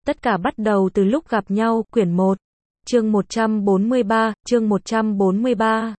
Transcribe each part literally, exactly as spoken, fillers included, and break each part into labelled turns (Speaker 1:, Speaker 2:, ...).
Speaker 1: Tất cả bắt đầu từ lúc gặp nhau, quyển một, chương một trăm bốn mươi ba, chương một trăm bốn mươi ba.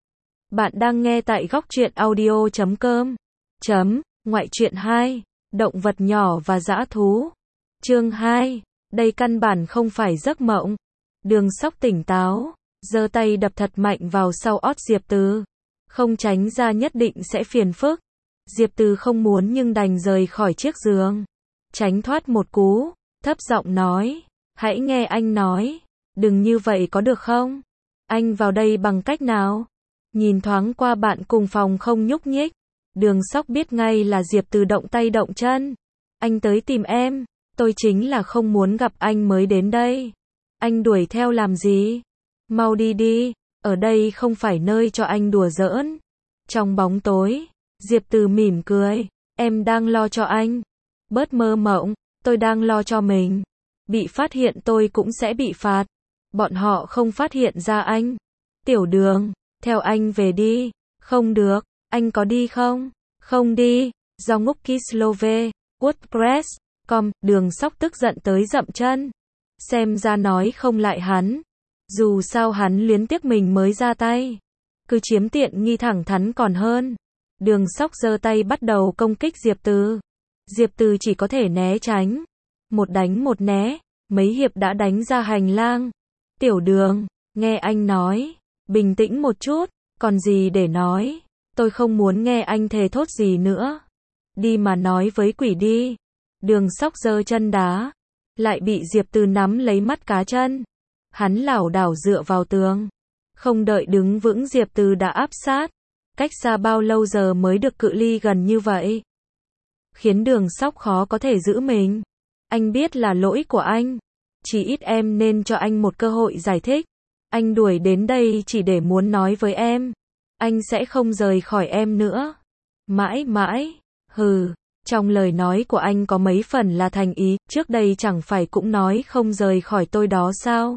Speaker 1: Bạn đang nghe tại góc truyện audio chấm com. Chấm, ngoại truyện hai, động vật nhỏ và dã thú. Chương hai, đây căn bản không phải giấc mộng. Đường Sóc tỉnh táo, giơ tay đập thật mạnh vào sau ót Diệp Từ. Không tránh ra nhất định sẽ phiền phức. Diệp Từ không muốn nhưng đành rời khỏi chiếc giường. Tránh thoát một cú, thấp giọng nói, hãy nghe anh nói, đừng như vậy có được không? Anh vào đây bằng cách nào? Nhìn thoáng qua bạn cùng phòng không nhúc nhích, Đường Sóc biết ngay là Diệp Từ động tay động chân. Anh tới tìm em, tôi chính là không muốn gặp anh mới đến đây. Anh đuổi theo làm gì? Mau đi đi, ở đây không phải nơi cho anh đùa giỡn. Trong bóng tối, Diệp Từ mỉm cười, em đang lo cho anh. Bớt mơ mộng, tôi đang lo cho mình. Bị phát hiện tôi cũng sẽ bị phạt. Bọn họ không phát hiện ra anh. Tiểu Đường, theo anh về đi. Không được, anh có đi không? Không đi. Do ngốc Kislove, WordPress, com, Đường Sóc tức giận tới dậm chân. Xem ra nói không lại hắn. Dù sao hắn luyến tiếc mình mới ra tay. Cứ chiếm tiện nghi thẳng thắn còn hơn. Đường Sóc giơ tay bắt đầu công kích Diệp Từ. Diệp Từ chỉ có thể né tránh. Một đánh một né, mấy hiệp đã đánh ra hành lang. Tiểu Đường, nghe anh nói, bình tĩnh một chút, còn gì để nói, tôi không muốn nghe anh thề thốt gì nữa. Đi mà nói với quỷ đi. Đường Sóc giơ chân đá, lại bị Diệp Từ nắm lấy mắt cá chân. Hắn lảo đảo dựa vào tường. Không đợi đứng vững Diệp Từ đã áp sát. Cách xa bao lâu giờ mới được cự ly gần như vậy? Khiến Đường Sóc khó có thể giữ mình. Anh biết là lỗi của anh. Chỉ ít em nên cho anh một cơ hội giải thích. Anh đuổi đến đây chỉ để muốn nói với em. Anh sẽ không rời khỏi em nữa. Mãi mãi. Hừ. Trong lời nói của anh có mấy phần là thành ý. Trước đây chẳng phải cũng nói không rời khỏi tôi đó sao?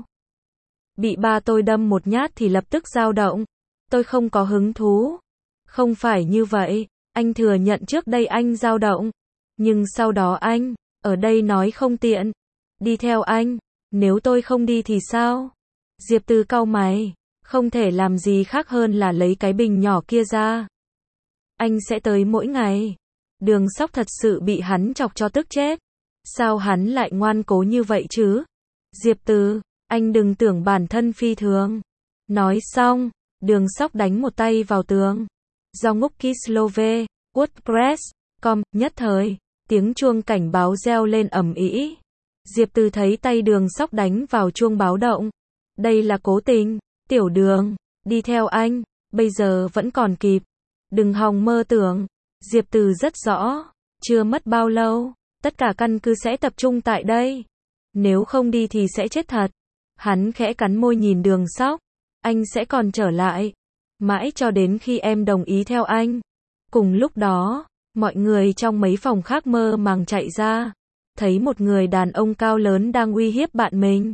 Speaker 1: Bị ba tôi đâm một nhát thì lập tức dao động. Tôi không có hứng thú. Không phải như vậy. Anh thừa nhận trước đây anh dao động. Nhưng sau đó anh, ở đây nói không tiện. Đi theo anh. Nếu tôi không đi thì sao? Diệp Từ cau mày. Không thể làm gì khác hơn là lấy cái bình nhỏ kia ra. Anh sẽ tới mỗi ngày. Đường Sóc thật sự bị hắn chọc cho tức chết. Sao hắn lại ngoan cố như vậy chứ? Diệp Từ, anh đừng tưởng bản thân phi thường. Nói xong, Đường Sóc đánh một tay vào tường. Do ngốc Kislove, WordPress, com, nhất thời, tiếng chuông cảnh báo reo lên ầm ĩ. Diệp Từ thấy tay Đường Sóc đánh vào chuông báo động. Đây là cố tình. Tiểu Đường, đi theo anh, bây giờ vẫn còn kịp. Đừng hòng mơ tưởng. Diệp Từ rất rõ, chưa mất bao lâu, tất cả căn cứ sẽ tập trung tại đây. Nếu không đi thì sẽ chết thật. Hắn khẽ cắn môi nhìn Đường Sóc. Anh sẽ còn trở lại. Mãi cho đến khi em đồng ý theo anh. Cùng lúc đó, mọi người trong mấy phòng khác mơ màng chạy ra. Thấy một người đàn ông cao lớn đang uy hiếp bạn mình.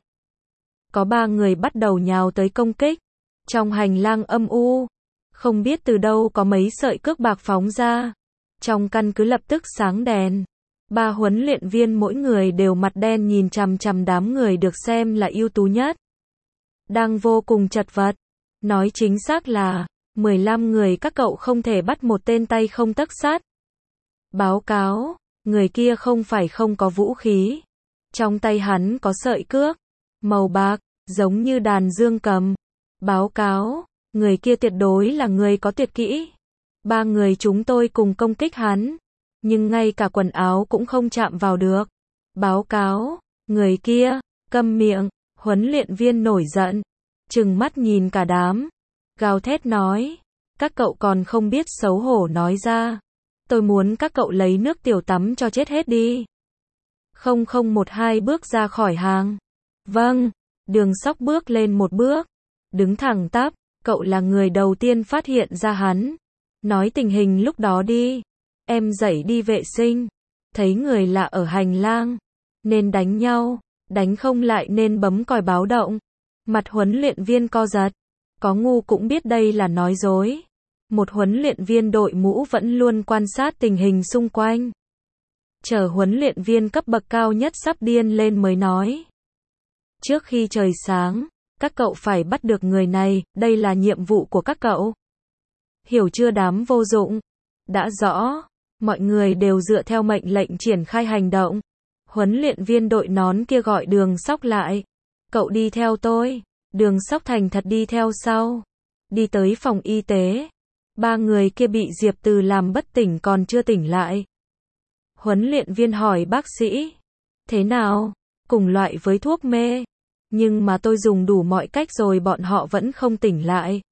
Speaker 1: Có ba người bắt đầu nhào tới công kích. Trong hành lang âm u, không biết từ đâu có mấy sợi cước bạc phóng ra. Trong căn cứ lập tức sáng đèn. Ba huấn luyện viên mỗi người đều mặt đen nhìn chằm chằm đám người được xem là ưu tú nhất. Đang vô cùng chật vật. Nói chính xác là, mười lăm người các cậu không thể bắt một tên tay không tấc sắt. Báo cáo, người kia không phải không có vũ khí. Trong tay hắn có sợi cước, màu bạc, giống như đàn dương cầm. Báo cáo, người kia tuyệt đối là người có tuyệt kỹ. Ba người chúng tôi cùng công kích hắn, nhưng ngay cả quần áo cũng không chạm vào được. Báo cáo, người kia, câm miệng, huấn luyện viên nổi giận, trừng mắt nhìn cả đám, gào thét nói, các cậu còn không biết xấu hổ nói ra. Tôi muốn các cậu lấy nước tiểu tắm cho chết hết đi. Không không một hai bước ra khỏi hàng. Vâng, Đường Sóc bước lên một bước, đứng thẳng tắp, cậu là người đầu tiên phát hiện ra hắn. Nói tình hình lúc đó đi. Em dậy đi vệ sinh. Thấy người lạ ở hành lang. Nên đánh nhau. Đánh không lại nên bấm còi báo động. Mặt huấn luyện viên co giật. Có ngu cũng biết đây là nói dối. Một huấn luyện viên đội mũ vẫn luôn quan sát tình hình xung quanh. chờ huấn luyện viên cấp bậc cao nhất sắp điên lên mới nói. Trước khi trời sáng, các cậu phải bắt được người này, đây là nhiệm vụ của các cậu. Hiểu chưa đám vô dụng? Đã rõ, mọi người đều dựa theo mệnh lệnh triển khai hành động. Huấn luyện viên đội nón kia gọi Đường Sóc lại. Cậu đi theo tôi. Đường Sóc thành thật đi theo sau. Đi tới phòng y tế. Ba người kia bị Diệp Từ làm bất tỉnh còn chưa tỉnh lại. Huấn luyện viên hỏi bác sĩ. Thế nào? Cùng loại với thuốc mê. Nhưng mà tôi dùng đủ mọi cách rồi bọn họ vẫn không tỉnh lại.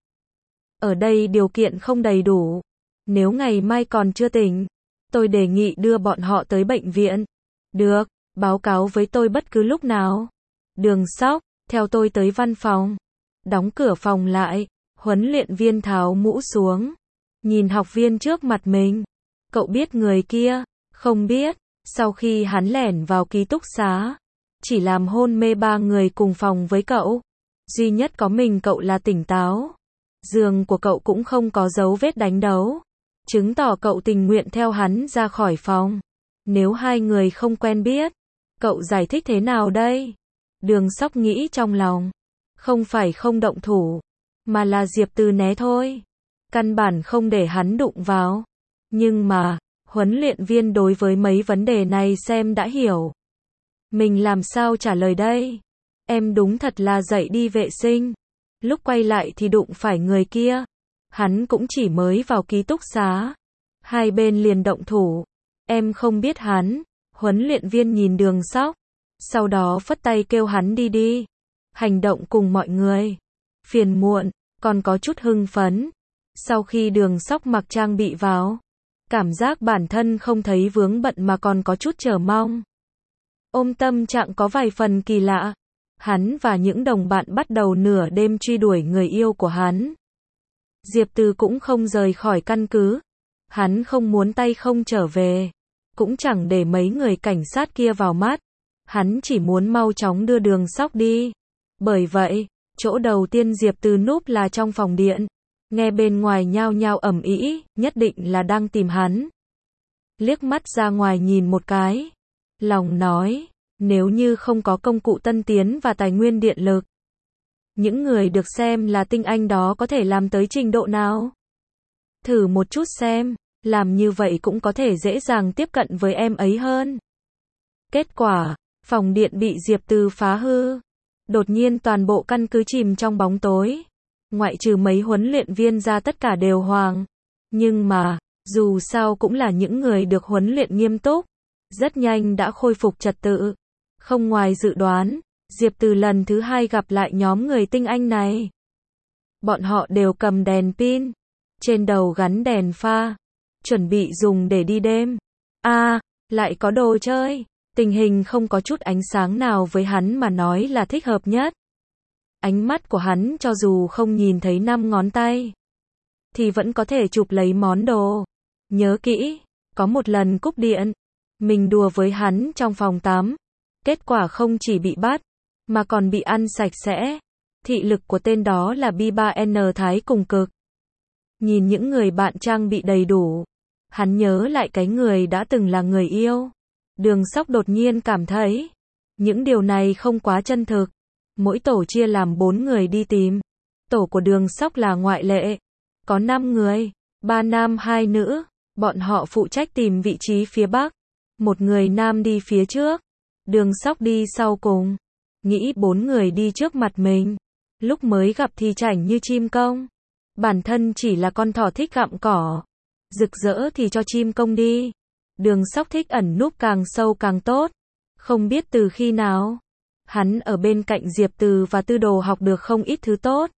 Speaker 1: Ở đây điều kiện không đầy đủ. Nếu ngày mai còn chưa tỉnh, tôi đề nghị đưa bọn họ tới bệnh viện. Được, báo cáo với tôi bất cứ lúc nào. Đường Sóc, theo tôi tới văn phòng. Đóng cửa phòng lại, huấn luyện viên tháo mũ xuống. Nhìn học viên trước mặt mình. Cậu biết người kia? Không biết. Sau khi hắn lẻn vào ký túc xá, chỉ làm hôn mê ba người cùng phòng với cậu. Duy nhất có mình cậu là tỉnh táo. Giường của cậu cũng không có dấu vết đánh đấu. Chứng tỏ cậu tình nguyện theo hắn ra khỏi phòng. Nếu hai người không quen biết, cậu giải thích thế nào đây? Đường Sóc nghĩ trong lòng. Không phải không động thủ, mà là Diệp Từ né thôi. Căn bản không để hắn đụng vào. Nhưng mà, huấn luyện viên đối với mấy vấn đề này xem đã hiểu. Mình làm sao trả lời đây? Em đúng thật là dậy đi vệ sinh. Lúc quay lại thì đụng phải người kia. Hắn cũng chỉ mới vào ký túc xá. Hai bên liền động thủ. Em không biết hắn. Huấn luyện viên nhìn Đường Sóc. Sau đó phất tay kêu hắn đi đi. Hành động cùng mọi người. Phiền muộn, còn có chút hưng phấn. Sau khi Đường Sóc mặc trang bị vào, cảm giác bản thân không thấy vướng bận mà còn có chút chờ mong. Ôm tâm trạng có vài phần kỳ lạ. Hắn và những đồng bạn bắt đầu nửa đêm truy đuổi người yêu của hắn. Diệp Từ cũng không rời khỏi căn cứ. Hắn không muốn tay không trở về. Cũng chẳng để mấy người cảnh sát kia vào mắt. Hắn chỉ muốn mau chóng đưa Đường Sóc đi. Bởi vậy, chỗ đầu tiên Diệp Từ núp là trong phòng điện. Nghe bên ngoài nhao nhao ầm ĩ, nhất định là đang tìm hắn. Liếc mắt ra ngoài nhìn một cái. Lòng nói, nếu như không có công cụ tân tiến và tài nguyên điện lực, những người được xem là tinh anh đó có thể làm tới trình độ nào? Thử một chút xem, làm như vậy cũng có thể dễ dàng tiếp cận với em ấy hơn. Kết quả, phòng điện bị Diệp Từ phá hư. Đột nhiên toàn bộ căn cứ chìm trong bóng tối. Ngoại trừ mấy huấn luyện viên ra tất cả đều hoảng. Nhưng mà, dù sao cũng là những người được huấn luyện nghiêm túc. Rất nhanh đã khôi phục trật tự. Không ngoài dự đoán, Diệp Từ lần thứ hai gặp lại nhóm người tinh anh này. Bọn họ đều cầm đèn pin. Trên đầu gắn đèn pha. Chuẩn bị dùng để đi đêm. À, lại có đồ chơi. Tình hình không có chút ánh sáng nào với hắn mà nói là thích hợp nhất. Ánh mắt của hắn cho dù không nhìn thấy năm ngón tay, thì vẫn có thể chụp lấy món đồ. Nhớ kỹ, có một lần cúp điện, mình đùa với hắn trong phòng tắm. Kết quả không chỉ bị bắt, mà còn bị ăn sạch sẽ. Thị lực của tên đó là B ba N thái cùng cực. Nhìn những người bạn trang bị đầy đủ, hắn nhớ lại cái người đã từng là người yêu. Đường Sóc đột nhiên cảm thấy, những điều này không quá chân thực. Mỗi tổ chia làm bốn người đi tìm. Tổ của Đường Sóc là ngoại lệ. Có năm người, ba nam hai nữ. Bọn họ phụ trách tìm vị trí phía bắc. Một người nam đi phía trước. Đường Sóc đi sau cùng. Nghĩ bốn người đi trước mặt mình. Lúc mới gặp thì chảnh như chim công. Bản thân chỉ là con thỏ thích gặm cỏ. Rực rỡ thì cho chim công đi. Đường Sóc thích ẩn núp càng sâu càng tốt. Không biết từ khi nào, hắn ở bên cạnh Diệp Từ và Tư Đồ học được không ít thứ tốt.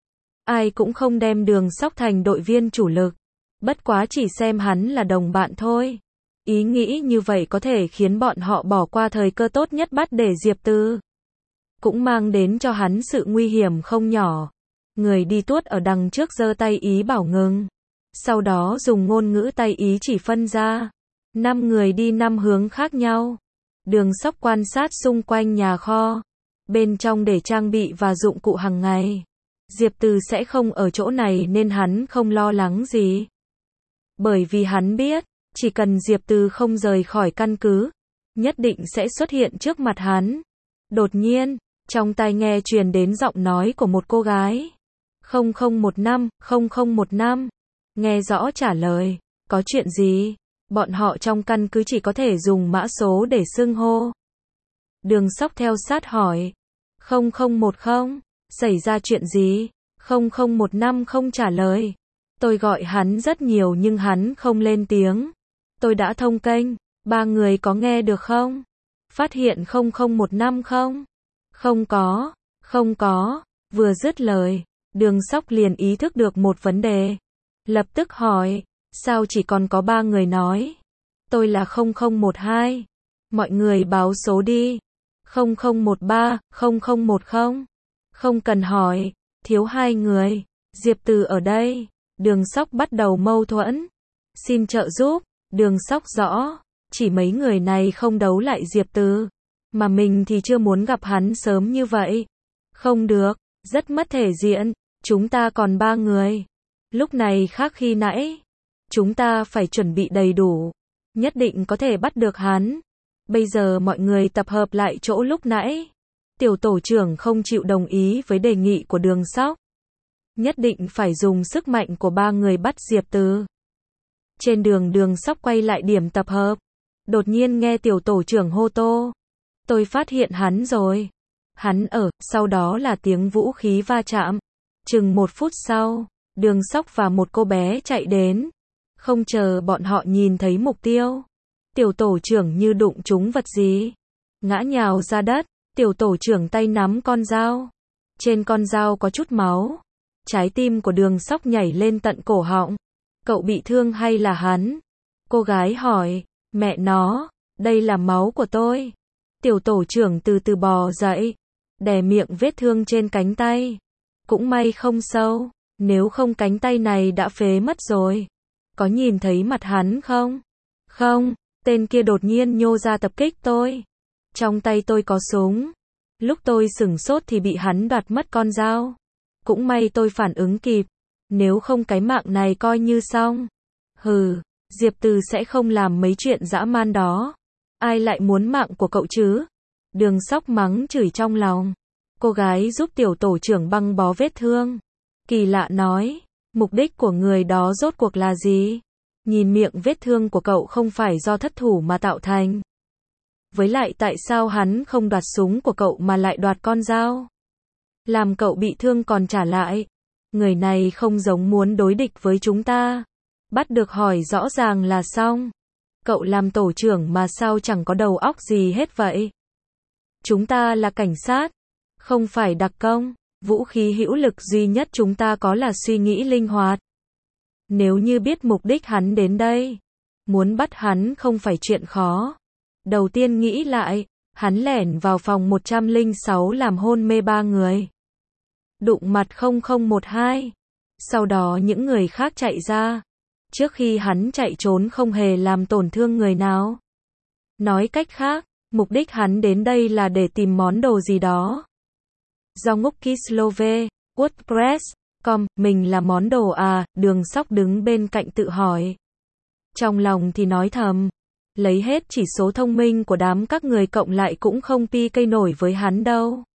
Speaker 1: Ai cũng không đem Đường Sóc thành đội viên chủ lực. Bất quá chỉ xem hắn là đồng bạn thôi. Ý nghĩ như vậy có thể khiến bọn họ bỏ qua thời cơ tốt nhất bắt để Diệp Từ. Cũng mang đến cho hắn sự nguy hiểm không nhỏ. Người đi tuốt ở đằng trước giơ tay ý bảo ngừng. Sau đó dùng ngôn ngữ tay ý chỉ phân ra. Năm người đi năm hướng khác nhau. Đường Sóc quan sát xung quanh nhà kho. Bên trong để trang bị và dụng cụ hàng ngày. Diệp Từ sẽ không ở chỗ này nên hắn không lo lắng gì. Bởi vì hắn biết, Chỉ cần Diệp Từ không rời khỏi căn cứ, nhất định sẽ xuất hiện trước mặt hắn. Đột nhiên, trong tai nghe truyền đến giọng nói của một cô gái. không không một năm, không không một năm. Nghe rõ trả lời, có chuyện gì? Bọn họ trong căn cứ chỉ có thể dùng mã số để xưng hô. Đường Sóc theo sát hỏi. không không một không, xảy ra chuyện gì? không không một năm không trả lời. Tôi gọi hắn rất nhiều nhưng hắn không lên tiếng. Tôi đã thông kênh, ba người có nghe được không? Phát hiện không không một năm không? Không có, không có. Vừa dứt lời, Đường Sóc liền ý thức được một vấn đề. Lập tức hỏi, sao chỉ còn có ba người nói? Tôi là không không một hai. Mọi người báo số đi. không không một ba, không không một không. Không cần hỏi, thiếu hai người. Diệp Từ ở đây. Đường Sóc bắt đầu mâu thuẫn. Xin trợ giúp. Đường Sóc rõ, chỉ mấy người này không đấu lại Diệp Từ, mà mình thì chưa muốn gặp hắn sớm như vậy. Không được, rất mất thể diện, chúng ta còn ba người. Lúc này khác khi nãy, chúng ta phải chuẩn bị đầy đủ, nhất định có thể bắt được hắn. Bây giờ mọi người tập hợp lại chỗ lúc nãy. Tiểu tổ trưởng không chịu đồng ý với đề nghị của Đường Sóc. Nhất định phải dùng sức mạnh của ba người bắt Diệp Từ. Trên đường Đường Sóc quay lại điểm tập hợp. Đột nhiên nghe tiểu tổ trưởng hô to. Tôi phát hiện hắn rồi. Hắn ở, sau đó là tiếng vũ khí va chạm. Chừng một phút sau, Đường Sóc và một cô bé chạy đến. Không chờ bọn họ nhìn thấy mục tiêu. Tiểu tổ trưởng như đụng trúng vật gì. Ngã nhào ra đất, tiểu tổ trưởng tay nắm con dao. Trên con dao có chút máu. Trái tim của Đường Sóc nhảy lên tận cổ họng. Cậu bị thương hay là hắn? Cô gái hỏi, mẹ nó, đây là máu của tôi. Tiểu tổ trưởng từ từ bò dậy, đè miệng vết thương trên cánh tay. Cũng may không sâu, nếu không cánh tay này đã phế mất rồi. Có nhìn thấy mặt hắn không? Không, tên kia đột nhiên nhô ra tập kích tôi. Trong tay tôi có súng. Lúc tôi sửng sốt thì bị hắn đoạt mất con dao. Cũng may tôi phản ứng kịp. Nếu không cái mạng này coi như xong. Hừ, Diệp Từ sẽ không làm mấy chuyện dã man đó. Ai lại muốn mạng của cậu chứ? Đường Sóc mắng chửi trong lòng. Cô gái giúp tiểu tổ trưởng băng bó vết thương. Kỳ lạ nói, mục đích của người đó rốt cuộc là gì? Nhìn miệng vết thương của cậu không phải do thất thủ mà tạo thành. Với lại tại sao hắn không đoạt súng của cậu mà lại đoạt con dao? Làm cậu bị thương còn trả lại. Người này không giống muốn đối địch với chúng ta. Bắt được hỏi rõ ràng là xong. Cậu làm tổ trưởng mà sao chẳng có đầu óc gì hết vậy? Chúng ta là cảnh sát, không phải đặc công. Vũ khí hữu lực duy nhất chúng ta có là suy nghĩ linh hoạt. Nếu như biết mục đích hắn đến đây, muốn bắt hắn không phải chuyện khó. Đầu tiên nghĩ lại, hắn lẻn vào phòng một trăm lẻ sáu làm hôn mê ba người. Đụng mặt không không một hai. Sau đó những người khác chạy ra. Trước khi hắn chạy trốn không hề làm tổn thương người nào. Nói cách khác, mục đích hắn đến đây là để tìm món đồ gì đó. Do ngốc Kislove, WordPress, com, mình là món đồ à, Đường Sóc đứng bên cạnh tự hỏi. Trong lòng thì nói thầm, lấy hết chỉ số thông minh của đám các người cộng lại cũng không pi cây nổi với hắn đâu.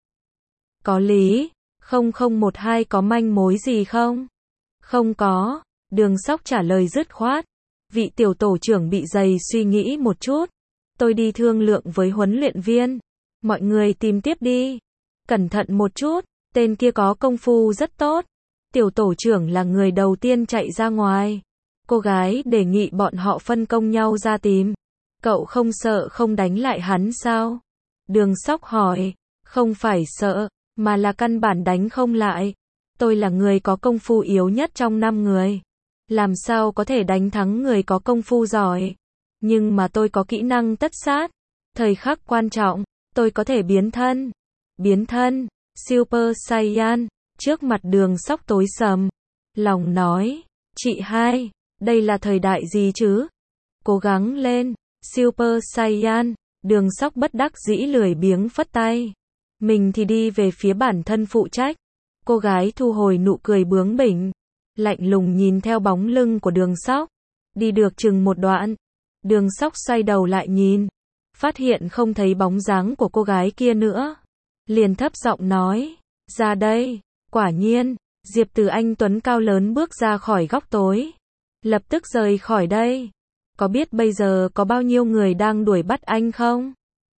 Speaker 1: Có lý, không không một hai có manh mối gì không? Không có, Đường Sóc trả lời dứt khoát. Vị tiểu tổ trưởng bị dày suy nghĩ một chút. Tôi đi thương lượng với huấn luyện viên. Mọi người tìm tiếp đi. Cẩn thận một chút, tên kia có công phu rất tốt. Tiểu tổ trưởng là người đầu tiên chạy ra ngoài. Cô gái đề nghị bọn họ phân công nhau ra tìm. Cậu không sợ không đánh lại hắn sao? Đường Sóc hỏi. Không phải sợ, mà là căn bản đánh không lại. Tôi là người có công phu yếu nhất trong năm người. Làm sao có thể đánh thắng người có công phu giỏi? Nhưng mà tôi có kỹ năng tất sát. Thời khắc quan trọng, tôi có thể biến thân. Biến thân, Super Saiyan, trước mặt Đường Sóc tối sầm. Lòng nói, chị hai, đây là thời đại gì chứ? Cố gắng lên, Super Saiyan, Đường Sóc bất đắc dĩ lười biếng phất tay. Mình thì đi về phía bản thân phụ trách. Cô gái thu hồi nụ cười bướng bỉnh. Lạnh lùng nhìn theo bóng lưng của Đường Sóc. Đi được chừng một đoạn, Đường Sóc xoay đầu lại nhìn, phát hiện không thấy bóng dáng của cô gái kia nữa. Liền thấp giọng nói, ra đây. Quả nhiên, Diệp Từ anh tuấn cao lớn bước ra khỏi góc tối. Lập tức rời khỏi đây. Có biết bây giờ có bao nhiêu người đang đuổi bắt anh không?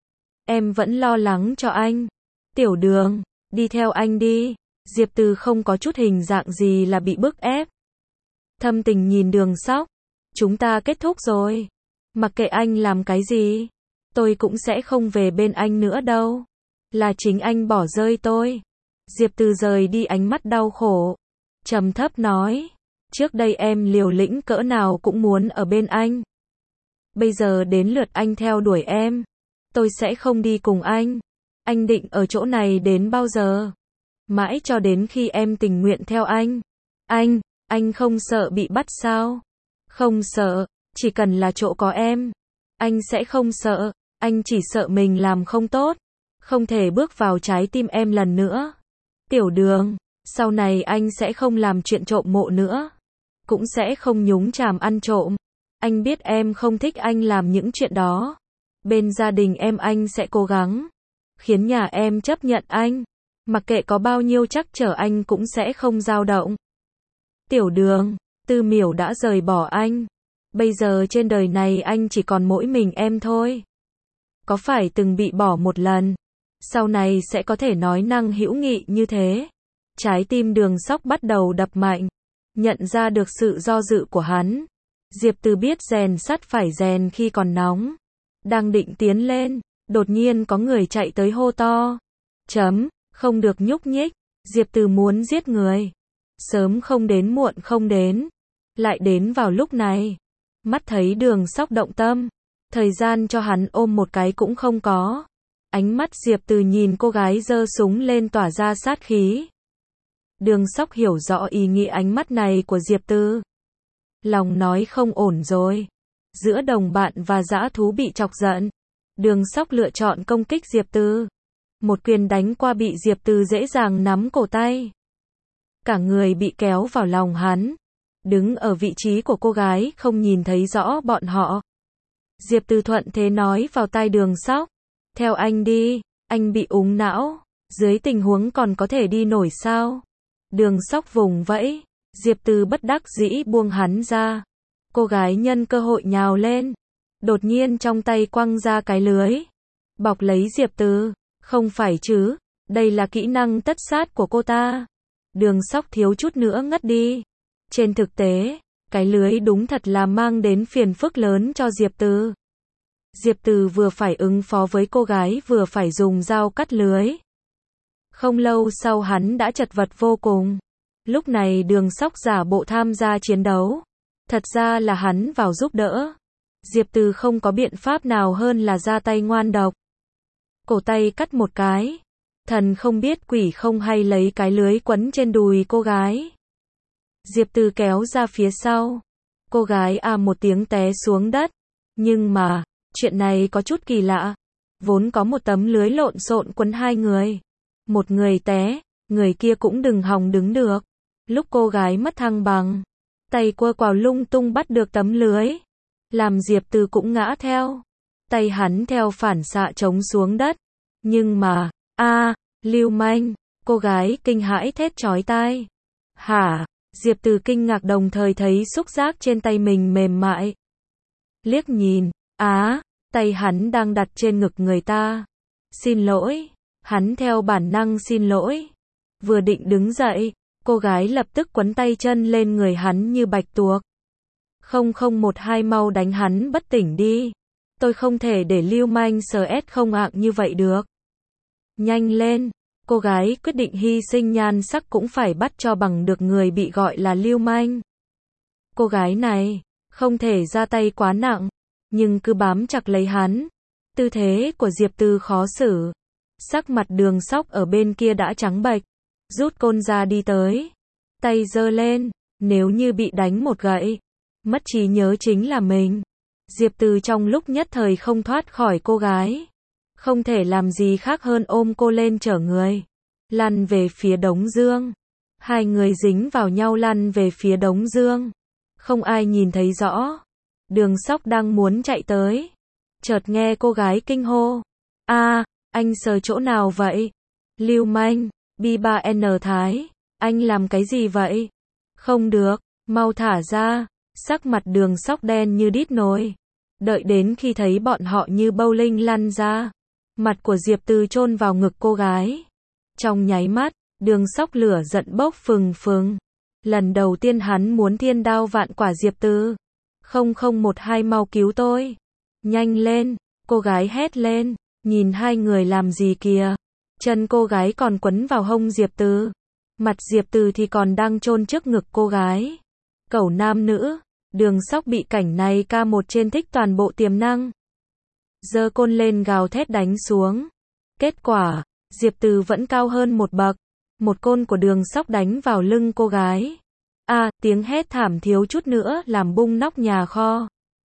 Speaker 1: Em vẫn lo lắng cho anh. Tiểu Đường, đi theo anh đi. Diệp Từ không có chút hình dạng gì là bị bức ép. Thâm Tình nhìn Đường Sóc. Chúng ta kết thúc rồi. Mặc kệ anh làm cái gì, tôi cũng sẽ không về bên anh nữa đâu. Là chính anh bỏ rơi tôi. Diệp Từ rời đi ánh mắt đau khổ. Trầm thấp nói, trước đây em liều lĩnh cỡ nào cũng muốn ở bên anh. Bây giờ đến lượt anh theo đuổi em. Tôi sẽ không đi cùng anh. Anh định ở chỗ này đến bao giờ? Mãi cho đến khi em tình nguyện theo anh. Anh, anh không sợ bị bắt sao? Không sợ, chỉ cần là chỗ có em. Anh sẽ không sợ, anh chỉ sợ mình làm không tốt. Không thể bước vào trái tim em lần nữa. Tiểu Đường, sau này anh sẽ không làm chuyện trộm mộ nữa. Cũng sẽ không nhúng chàm ăn trộm. Anh biết em không thích anh làm những chuyện đó. Bên gia đình em anh sẽ cố gắng khiến nhà em chấp nhận anh. Mặc kệ có bao nhiêu trắc trở anh cũng sẽ không dao động. Tiểu Đường, Tư Miểu đã rời bỏ anh. Bây giờ trên đời này anh chỉ còn mỗi mình em thôi. Có phải từng bị bỏ một lần, sau này sẽ có thể nói năng hữu nghị như thế? Trái tim Đường Sóc bắt đầu đập mạnh. Nhận ra được sự do dự của hắn. Diệp Từ biết rèn sắt phải rèn khi còn nóng. Đang định tiến lên, đột nhiên có người chạy tới hô to. Chấm, không được nhúc nhích. Diệp Từ muốn giết người. Sớm không đến muộn không đến. Lại đến vào lúc này. Mắt thấy Đường Sóc động tâm. Thời gian cho hắn ôm một cái cũng không có. Ánh mắt Diệp Từ nhìn cô gái giơ súng lên tỏa ra sát khí. Đường Sóc hiểu rõ ý nghĩa ánh mắt này của Diệp Từ. Lòng nói không ổn rồi. Giữa đồng bạn và dã thú bị chọc giận. Đường Sóc lựa chọn công kích Diệp Từ. Một quyền đánh qua bị Diệp Từ dễ dàng nắm cổ tay. Cả người bị kéo vào lòng hắn. Đứng ở vị trí của cô gái không nhìn thấy rõ bọn họ. Diệp Từ thuận thế nói vào tai Đường Sóc. Theo anh đi, anh bị úng não. Dưới tình huống còn có thể đi nổi sao? Đường Sóc vùng vẫy. Diệp Từ bất đắc dĩ buông hắn ra. Cô gái nhân cơ hội nhào lên. Đột nhiên trong tay quăng ra cái lưới. Bọc lấy Diệp Từ. Không phải chứ, đây là kỹ năng tất sát của cô ta. Đường Sóc thiếu chút nữa ngất đi. Trên thực tế, cái lưới đúng thật là mang đến phiền phức lớn cho Diệp Từ. Diệp Từ vừa phải ứng phó với cô gái vừa phải dùng dao cắt lưới. Không lâu sau hắn đã chật vật vô cùng. Lúc này Đường Sóc giả bộ tham gia chiến đấu. Thật ra là hắn vào giúp đỡ. Diệp Từ không có biện pháp nào hơn là ra tay ngoan độc. Cổ tay cắt một cái. Thần không biết quỷ không hay lấy cái lưới quấn trên đùi cô gái. Diệp Từ kéo ra phía sau. Cô gái à một tiếng té xuống đất. Nhưng mà, chuyện này có chút kỳ lạ. Vốn có một tấm lưới lộn xộn quấn hai người. Một người té, người kia cũng đừng hòng đứng được. Lúc cô gái mất thăng bằng, tay quơ quào lung tung bắt được tấm lưới. Làm Diệp Từ cũng ngã theo. Tay hắn theo phản xạ chống xuống đất. Nhưng mà, a, lưu manh, cô gái kinh hãi thét chói tai. Hả? Diệp Từ kinh ngạc đồng thời thấy xúc giác trên tay mình mềm mại. Liếc nhìn, á, tay hắn đang đặt trên ngực người ta. Xin lỗi, hắn theo bản năng xin lỗi. Vừa định đứng dậy, cô gái lập tức quấn tay chân lên người hắn như bạch tuộc. Không không một hai mau đánh hắn bất tỉnh đi. Tôi không thể để lưu manh sờ ét không ạng như vậy được. Nhanh lên, cô gái quyết định hy sinh nhan sắc cũng phải bắt cho bằng được người bị gọi là lưu manh. Cô gái này, không thể ra tay quá nặng, nhưng cứ bám chặt lấy hắn. Tư thế của Diệp Từ khó xử. Sắc mặt Đường Sóc ở bên kia đã trắng bệch. Rút côn ra đi tới. Tay giơ lên, nếu như bị đánh một gậy, mất trí nhớ chính là mình. Diệp Từ trong lúc nhất thời không thoát khỏi cô gái. Không thể làm gì khác hơn ôm cô lên chở người. Lăn về phía đống dương. Hai người dính vào nhau lăn về phía đống dương. Không ai nhìn thấy rõ. Đường Sóc đang muốn chạy tới, chợt nghe cô gái kinh hô. A, anh sờ chỗ nào vậy? Lưu manh, bi ba en Thái, anh làm cái gì vậy? Không được, mau thả ra. Sắc mặt Đường Sóc đen như đít nồi. Đợi đến khi thấy bọn họ như bowling lăn ra, mặt của Diệp Từ chôn vào ngực cô gái. Trong nháy mắt, Đường Sóc lửa giận bốc phừng phừng. Lần đầu tiên hắn muốn thiên đao vạn quả Diệp Từ. Không không một hai mau cứu tôi. Nhanh lên, cô gái hét lên, nhìn hai người làm gì kìa. Chân cô gái còn quấn vào hông Diệp Từ. Mặt Diệp Từ thì còn đang chôn trước ngực cô gái. Cẩu nam nữ, Đường Sóc bị cảnh này ca một trên thích toàn bộ tiềm năng. Giơ côn lên gào thét đánh xuống. Kết quả, Diệp Từ vẫn cao hơn một bậc. Một côn của Đường Sóc đánh vào lưng cô gái. A, à, tiếng hét thảm thiếu chút nữa làm bung nóc nhà kho.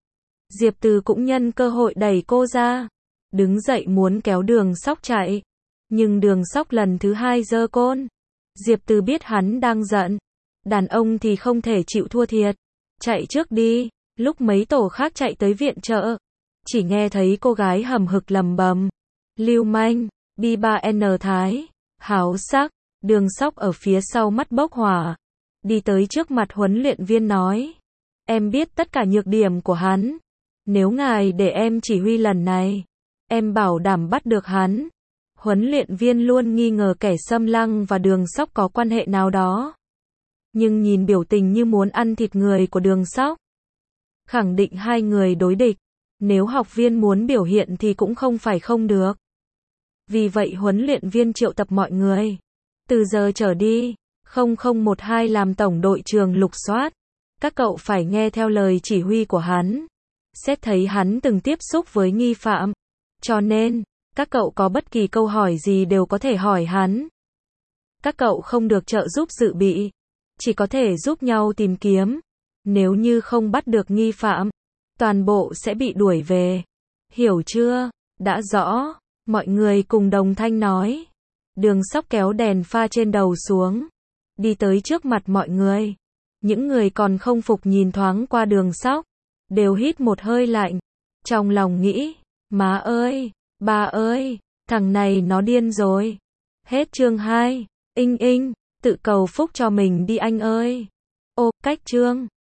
Speaker 1: Diệp Từ cũng nhân cơ hội đẩy cô ra. Đứng dậy muốn kéo Đường Sóc chạy. Nhưng Đường Sóc lần thứ hai giơ côn. Diệp Từ biết hắn đang giận. Đàn ông thì không thể chịu thua thiệt. Chạy trước đi. Lúc mấy tổ khác chạy tới viện trợ, chỉ nghe thấy cô gái hầm hực lầm bầm. Lưu manh, bi ba en Thái, háo sắc. Đường Sóc ở phía sau mắt bốc hỏa. Đi tới trước mặt huấn luyện viên nói. Em biết tất cả nhược điểm của hắn. Nếu ngài để em chỉ huy lần này, em bảo đảm bắt được hắn. Huấn luyện viên luôn nghi ngờ kẻ xâm lăng và Đường Sóc có quan hệ nào đó. Nhưng nhìn biểu tình như muốn ăn thịt người của Đường Sóc, khẳng định hai người đối địch. Nếu học viên muốn biểu hiện thì cũng không phải không được. Vì vậy huấn luyện viên triệu tập mọi người. Từ giờ trở đi, không không một hai làm tổng đội trường lục soát. Các cậu phải nghe theo lời chỉ huy của hắn. Xét thấy hắn từng tiếp xúc với nghi phạm. Cho nên, các cậu có bất kỳ câu hỏi gì đều có thể hỏi hắn. Các cậu không được trợ giúp dự bị. Chỉ có thể giúp nhau tìm kiếm. Nếu như không bắt được nghi phạm, toàn bộ sẽ bị đuổi về. Hiểu chưa? Đã rõ. Mọi người cùng đồng thanh nói. Đường Sóc kéo đèn pha trên đầu xuống. Đi tới trước mặt mọi người. Những người còn không phục nhìn thoáng qua Đường Sóc. Đều hít một hơi lạnh. Trong lòng nghĩ. Má ơi, ba ơi, thằng này nó điên rồi. Hết chương hai. Inh inh, tự cầu phúc cho mình đi anh ơi. Ô, cách chương.